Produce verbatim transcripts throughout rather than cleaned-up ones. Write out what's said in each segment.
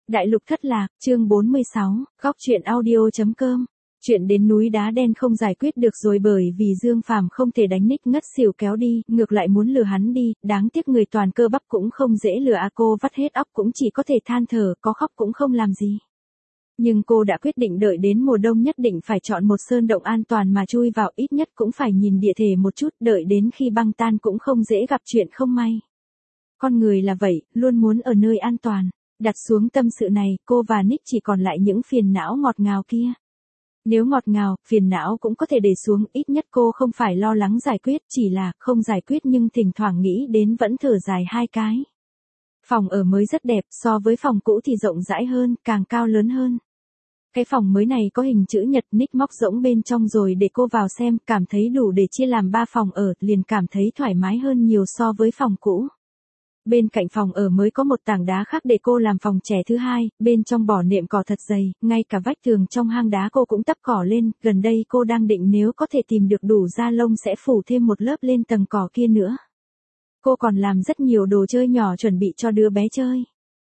Đại lục thất lạc, chương bốn mươi sáu, góc truyện audio.com. Chuyện đến núi đá đen không giải quyết được rồi bởi vì Dương Phàm không thể đánh Nick ngất xỉu kéo đi, ngược lại muốn lừa hắn đi, đáng tiếc người toàn cơ bắp cũng không dễ lừa à, cô vắt hết óc cũng chỉ có thể than thở, có khóc cũng không làm gì. Nhưng cô đã quyết định đợi đến mùa đông nhất định phải chọn một sơn động an toàn mà chui vào, ít nhất cũng phải nhìn địa thể một chút, đợi đến khi băng tan cũng không dễ gặp chuyện không may. Con người là vậy, luôn muốn ở nơi an toàn. Đặt xuống tâm sự này, cô và Nick chỉ còn lại những phiền não ngọt ngào kia. Nếu ngọt ngào, phiền não cũng có thể để xuống, ít nhất cô không phải lo lắng giải quyết, chỉ là không giải quyết nhưng thỉnh thoảng nghĩ đến vẫn thở dài hai cái. Phòng ở mới rất đẹp, so với phòng cũ thì rộng rãi hơn, càng cao lớn hơn. Cái phòng mới này có hình chữ nhật, Nick móc rỗng bên trong rồi để cô vào xem, cảm thấy đủ để chia làm ba phòng ở, liền cảm thấy thoải mái hơn nhiều so với phòng cũ. Bên cạnh phòng ở mới có một tảng đá khác để cô làm phòng trẻ thứ hai, bên trong bỏ nệm cỏ thật dày, ngay cả vách tường trong hang đá cô cũng tấp cỏ lên, gần đây cô đang định nếu có thể tìm được đủ da lông sẽ phủ thêm một lớp lên tầng cỏ kia nữa. Cô còn làm rất nhiều đồ chơi nhỏ chuẩn bị cho đứa bé chơi.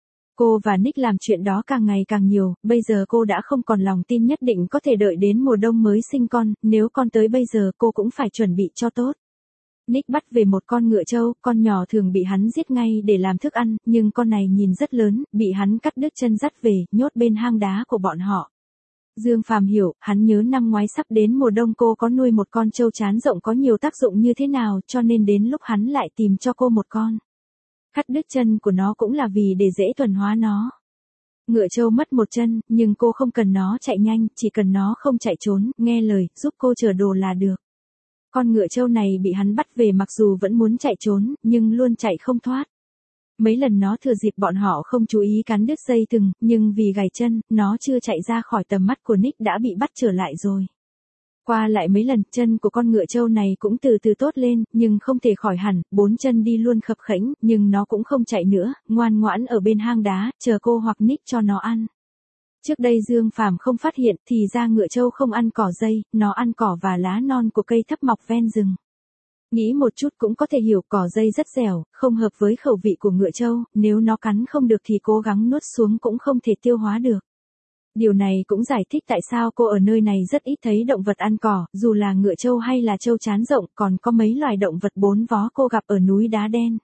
Cô và Nick làm chuyện đó càng ngày càng nhiều, bây giờ cô đã không còn lòng tin nhất định có thể đợi đến mùa đông mới sinh con, nếu con tới bây giờ cô cũng phải chuẩn bị cho tốt. Nick bắt về một con ngựa trâu, con nhỏ thường bị hắn giết ngay để làm thức ăn, nhưng con này nhìn rất lớn, bị hắn cắt đứt chân dắt về, nhốt bên hang đá của bọn họ. Dương Phàm hiểu, hắn nhớ năm ngoái sắp đến mùa đông cô có nuôi một con trâu trán rộng có nhiều tác dụng như thế nào, cho nên đến lúc hắn lại tìm cho cô một con. Cắt đứt chân của nó cũng là vì để dễ thuần hóa nó. Ngựa trâu mất một chân, nhưng cô không cần nó chạy nhanh, chỉ cần nó không chạy trốn, nghe lời, giúp cô chở đồ là được. Con ngựa trâu này bị hắn bắt về mặc dù vẫn muốn chạy trốn, nhưng luôn chạy không thoát. Mấy lần nó thừa dịp bọn họ không chú ý cắn đứt dây thừng, nhưng vì gãy chân, nó chưa chạy ra khỏi tầm mắt của Nick đã bị bắt trở lại rồi. Qua lại mấy lần, chân của con ngựa trâu này cũng từ từ tốt lên, nhưng không thể khỏi hẳn, bốn chân đi luôn khập khẽnh, nhưng nó cũng không chạy nữa, ngoan ngoãn ở bên hang đá, chờ cô hoặc Nick cho nó ăn. Trước đây Dương Phàm không phát hiện thì ra ngựa trâu không ăn cỏ dây, nó ăn cỏ và lá non của cây thấp mọc ven rừng. Nghĩ một chút cũng có thể hiểu cỏ dây rất dẻo, không hợp với khẩu vị của ngựa trâu, nếu nó cắn không được thì cố gắng nuốt xuống cũng không thể tiêu hóa được. Điều này cũng giải thích tại sao cô ở nơi này rất ít thấy động vật ăn cỏ, dù là ngựa trâu hay là trâu trán rộng, còn có mấy loài động vật bốn vó cô gặp ở núi đá đen.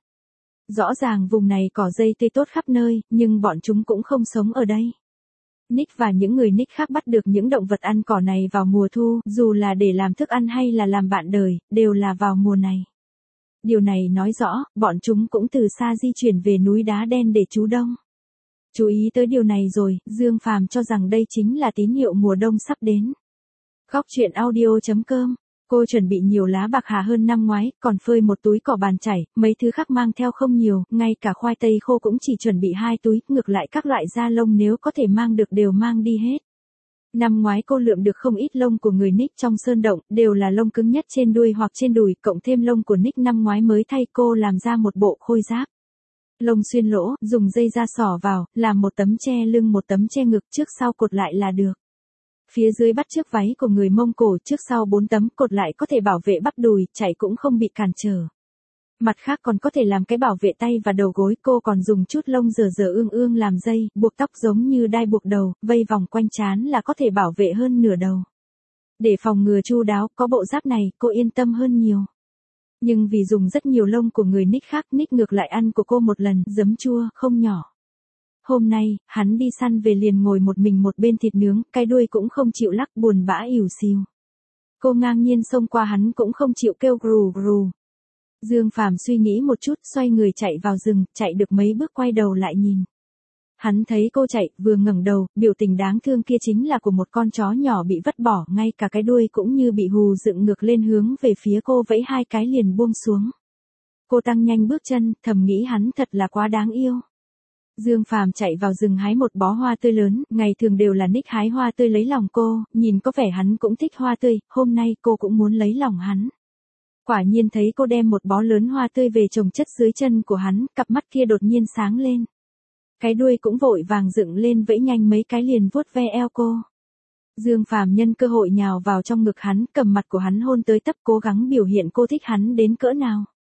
Rõ ràng vùng này cỏ dây tươi tốt khắp nơi, nhưng bọn chúng cũng không sống ở đây. Nick và những người Nick khác bắt được những động vật ăn cỏ này vào mùa thu, dù là để làm thức ăn hay là làm bạn đời, đều là vào mùa này. Điều này nói rõ, bọn chúng cũng từ xa di chuyển về núi đá đen để trú đông. Chú ý tới điều này rồi, Dương Phàm cho rằng đây chính là tín hiệu mùa đông sắp đến. Góc truyện audio.com. Cô chuẩn bị nhiều lá bạc hà hơn năm ngoái, còn phơi một túi cỏ bàn chải, mấy thứ khác mang theo không nhiều, ngay cả khoai tây khô cũng chỉ chuẩn bị hai túi, ngược lại các loại da lông nếu có thể mang được đều mang đi hết. Năm ngoái cô lượm được không ít lông của người Nick trong sơn động, đều là lông cứng nhất trên đuôi hoặc trên đùi, cộng thêm lông của Nick năm ngoái mới thay cô làm ra một bộ khôi giáp. Lông xuyên lỗ, dùng dây da xỏ vào, làm một tấm che lưng một tấm che ngực, trước sau cột lại là được. Phía dưới bắt chước váy của người Mông Cổ, trước sau bốn tấm cột lại có thể bảo vệ bắp đùi, chạy cũng không bị cản trở. Mặt khác còn có thể làm cái bảo vệ tay và đầu gối, cô còn dùng chút lông dở dở ương ương làm dây, buộc tóc giống như đai buộc đầu, vây vòng quanh trán là có thể bảo vệ hơn nửa đầu. Để phòng ngừa chu đáo, có bộ giáp này, cô yên tâm hơn nhiều. Nhưng vì dùng rất nhiều lông của người Nick khác, Nick ngược lại ăn của cô một lần, giấm chua, không nhỏ. Hôm nay, hắn đi săn về liền ngồi một mình một bên thịt nướng, cái đuôi cũng không chịu lắc, buồn bã ỉu xìu. Cô ngang nhiên xông qua hắn cũng không chịu kêu gù gù. Dương Phàm suy nghĩ một chút, xoay người chạy vào rừng, chạy được mấy bước quay đầu lại nhìn. Hắn thấy cô chạy, vừa ngẩng đầu, biểu tình đáng thương kia chính là của một con chó nhỏ bị vứt bỏ, ngay cả cái đuôi cũng như bị hù dựng ngược lên hướng về phía cô, vẫy hai cái liền buông xuống. Cô tăng nhanh bước chân, thầm nghĩ hắn thật là quá đáng yêu. Dương Phàm chạy vào rừng hái một bó hoa tươi lớn, ngày thường đều là Nick hái hoa tươi lấy lòng cô, nhìn có vẻ hắn cũng thích hoa tươi, hôm nay cô cũng muốn lấy lòng hắn. Quả nhiên thấy cô đem một bó lớn hoa tươi về trồng chất dưới chân của hắn, cặp mắt kia đột nhiên sáng lên. Cái đuôi cũng vội vàng dựng lên vẫy nhanh mấy cái liền vuốt ve eo cô. Dương Phàm nhân cơ hội nhào vào trong ngực hắn, cầm mặt của hắn hôn tới tấp, cố gắng biểu hiện cô thích hắn đến cỡ nào.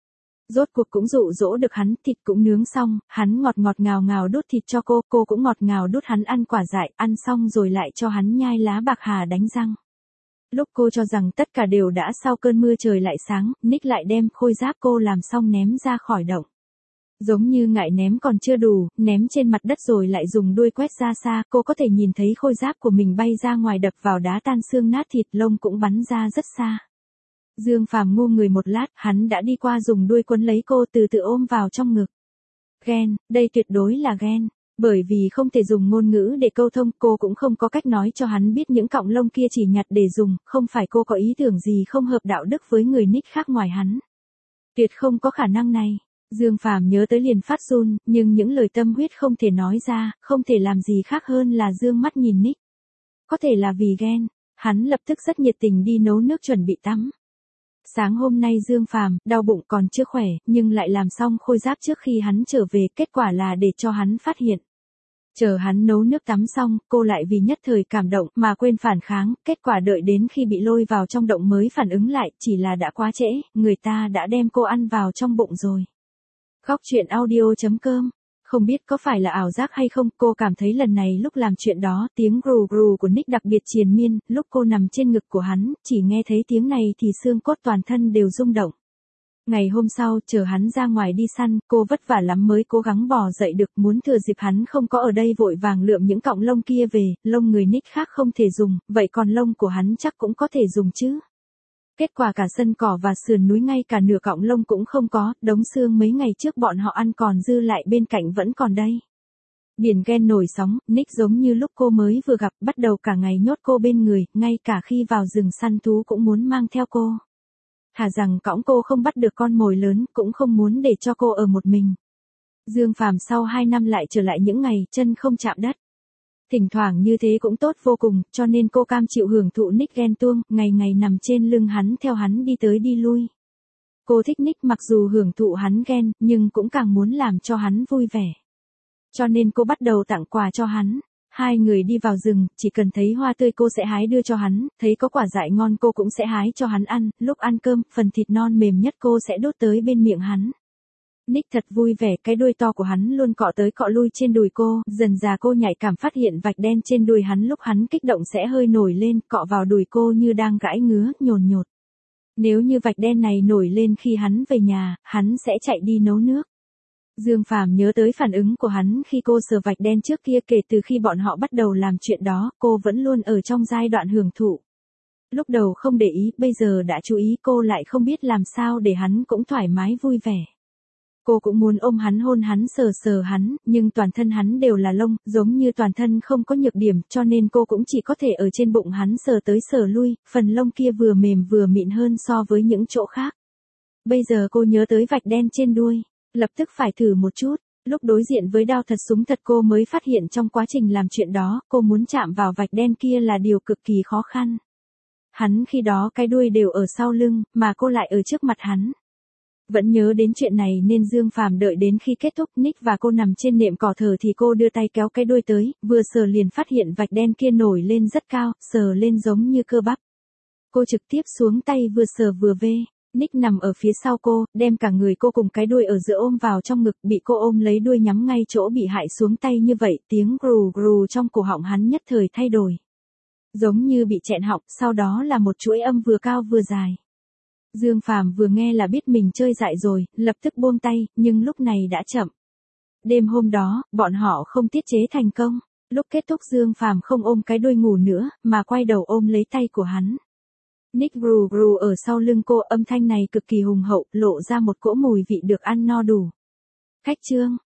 Rốt cuộc cũng dụ dỗ được hắn, thịt cũng nướng xong, hắn ngọt ngọt ngào ngào đút thịt cho cô, cô cũng ngọt ngào đút hắn ăn quả dại, ăn xong rồi lại cho hắn nhai lá bạc hà đánh răng. Lúc cô cho rằng tất cả đều đã sau cơn mưa trời lại sáng, Nick lại đem khôi giáp cô làm xong ném ra khỏi động. Giống như ngại ném còn chưa đủ, ném trên mặt đất rồi lại dùng đuôi quét ra xa, cô có thể nhìn thấy khôi giáp của mình bay ra ngoài đập vào đá tan xương nát thịt, lông cũng bắn ra rất xa. Dương Phàm ngu người một lát, hắn đã đi qua dùng đuôi quấn lấy cô từ từ ôm vào trong ngực. Ghen, đây tuyệt đối là ghen. Bởi vì không thể dùng ngôn ngữ để câu thông, cô cũng không có cách nói cho hắn biết những cọng lông kia chỉ nhặt để dùng, không phải cô có ý tưởng gì không hợp đạo đức với người Nick khác ngoài hắn. Tuyệt không có khả năng này. Dương Phàm nhớ tới liền phát run, nhưng những lời tâm huyết không thể nói ra, không thể làm gì khác hơn là dương mắt nhìn Nick. Có thể là vì ghen, hắn lập tức rất nhiệt tình đi nấu nước chuẩn bị tắm. Sáng hôm nay Dương Phàm đau bụng còn chưa khỏe, nhưng lại làm xong khôi giáp trước khi hắn trở về, kết quả là để cho hắn phát hiện. Chờ hắn nấu nước tắm xong, cô lại vì nhất thời cảm động mà quên phản kháng, kết quả đợi đến khi bị lôi vào trong động mới phản ứng lại, chỉ là đã quá trễ, người ta đã đem cô ăn vào trong bụng rồi. Góc truyện audio chấm com. Không biết có phải là ảo giác hay không, cô cảm thấy lần này lúc làm chuyện đó, tiếng gù gù của Nick đặc biệt triền miên, lúc cô nằm trên ngực của hắn, chỉ nghe thấy tiếng này thì xương cốt toàn thân đều rung động. Ngày hôm sau, chờ hắn ra ngoài đi săn, cô vất vả lắm mới cố gắng bò dậy được, muốn thừa dịp hắn không có ở đây vội vàng lượm những cọng lông kia về, lông người Nick khác không thể dùng, vậy còn lông của hắn chắc cũng có thể dùng chứ. Kết quả cả sân cỏ và sườn núi ngay cả nửa cọng lông cũng không có, đống xương mấy ngày trước bọn họ ăn còn dư lại bên cạnh vẫn còn đây. Biển ghen nổi sóng, Nick giống như lúc cô mới vừa gặp, bắt đầu cả ngày nhốt cô bên người, ngay cả khi vào rừng săn thú cũng muốn mang theo cô. Thà rằng cõng cô không bắt được con mồi lớn, cũng không muốn để cho cô ở một mình. Dương Phàm sau hai năm lại trở lại những ngày chân không chạm đất. Thỉnh thoảng như thế cũng tốt vô cùng, cho nên cô cam chịu hưởng thụ Nick ghen tuông, ngày ngày nằm trên lưng hắn theo hắn đi tới đi lui. Cô thích Nick mặc dù hưởng thụ hắn ghen, nhưng cũng càng muốn làm cho hắn vui vẻ. Cho nên cô bắt đầu tặng quà cho hắn. Hai người đi vào rừng, chỉ cần thấy hoa tươi cô sẽ hái đưa cho hắn, thấy có quả dại ngon cô cũng sẽ hái cho hắn ăn, lúc ăn cơm, phần thịt non mềm nhất cô sẽ đút tới bên miệng hắn. Nick thật vui vẻ, cái đuôi to của hắn luôn cọ tới cọ lui trên đùi cô, dần dà cô nhạy cảm phát hiện vạch đen trên đùi hắn lúc hắn kích động sẽ hơi nổi lên, cọ vào đùi cô như đang gãi ngứa, nhồn nhột. Nếu như vạch đen này nổi lên khi hắn về nhà, hắn sẽ chạy đi nấu nước. Dương Phàm nhớ tới phản ứng của hắn khi cô sờ vạch đen trước kia, kể từ khi bọn họ bắt đầu làm chuyện đó, cô vẫn luôn ở trong giai đoạn hưởng thụ. Lúc đầu không để ý, bây giờ đã chú ý, cô lại không biết làm sao để hắn cũng thoải mái vui vẻ. Cô cũng muốn ôm hắn hôn hắn sờ sờ hắn, nhưng toàn thân hắn đều là lông, giống như toàn thân không có nhược điểm, cho nên cô cũng chỉ có thể ở trên bụng hắn sờ tới sờ lui, phần lông kia vừa mềm vừa mịn hơn so với những chỗ khác. Bây giờ cô nhớ tới vạch đen trên đuôi, lập tức phải thử một chút. Lúc đối diện với đao thật súng thật cô mới phát hiện trong quá trình làm chuyện đó, cô muốn chạm vào vạch đen kia là điều cực kỳ khó khăn. Hắn khi đó cái đuôi đều ở sau lưng, mà cô lại ở trước mặt hắn. Vẫn nhớ đến chuyện này nên Dương Phàm đợi đến khi kết thúc, Nick và cô nằm trên nệm cỏ thở thì cô đưa tay kéo cái đuôi tới, vừa sờ liền phát hiện vạch đen kia nổi lên rất cao, sờ lên giống như cơ bắp. Cô trực tiếp xuống tay vừa sờ vừa vê. Nick nằm ở phía sau cô, đem cả người cô cùng cái đuôi ở giữa ôm vào trong ngực, bị cô ôm lấy đuôi nhắm ngay chỗ bị hại xuống tay như vậy, tiếng gù gù trong cổ họng hắn nhất thời thay đổi. Giống như bị chẹn họng, sau đó là một chuỗi âm vừa cao vừa dài. Dương Phàm vừa nghe là biết mình chơi dại rồi, lập tức buông tay, nhưng lúc này đã chậm. Đêm hôm đó, bọn họ không tiết chế thành công. Lúc kết thúc Dương Phàm không ôm cái đuôi ngủ nữa, mà quay đầu ôm lấy tay của hắn. Nick gù gù ở sau lưng cô, âm thanh này cực kỳ hùng hậu, lộ ra một cỗ mùi vị được ăn no đủ. Khách trương,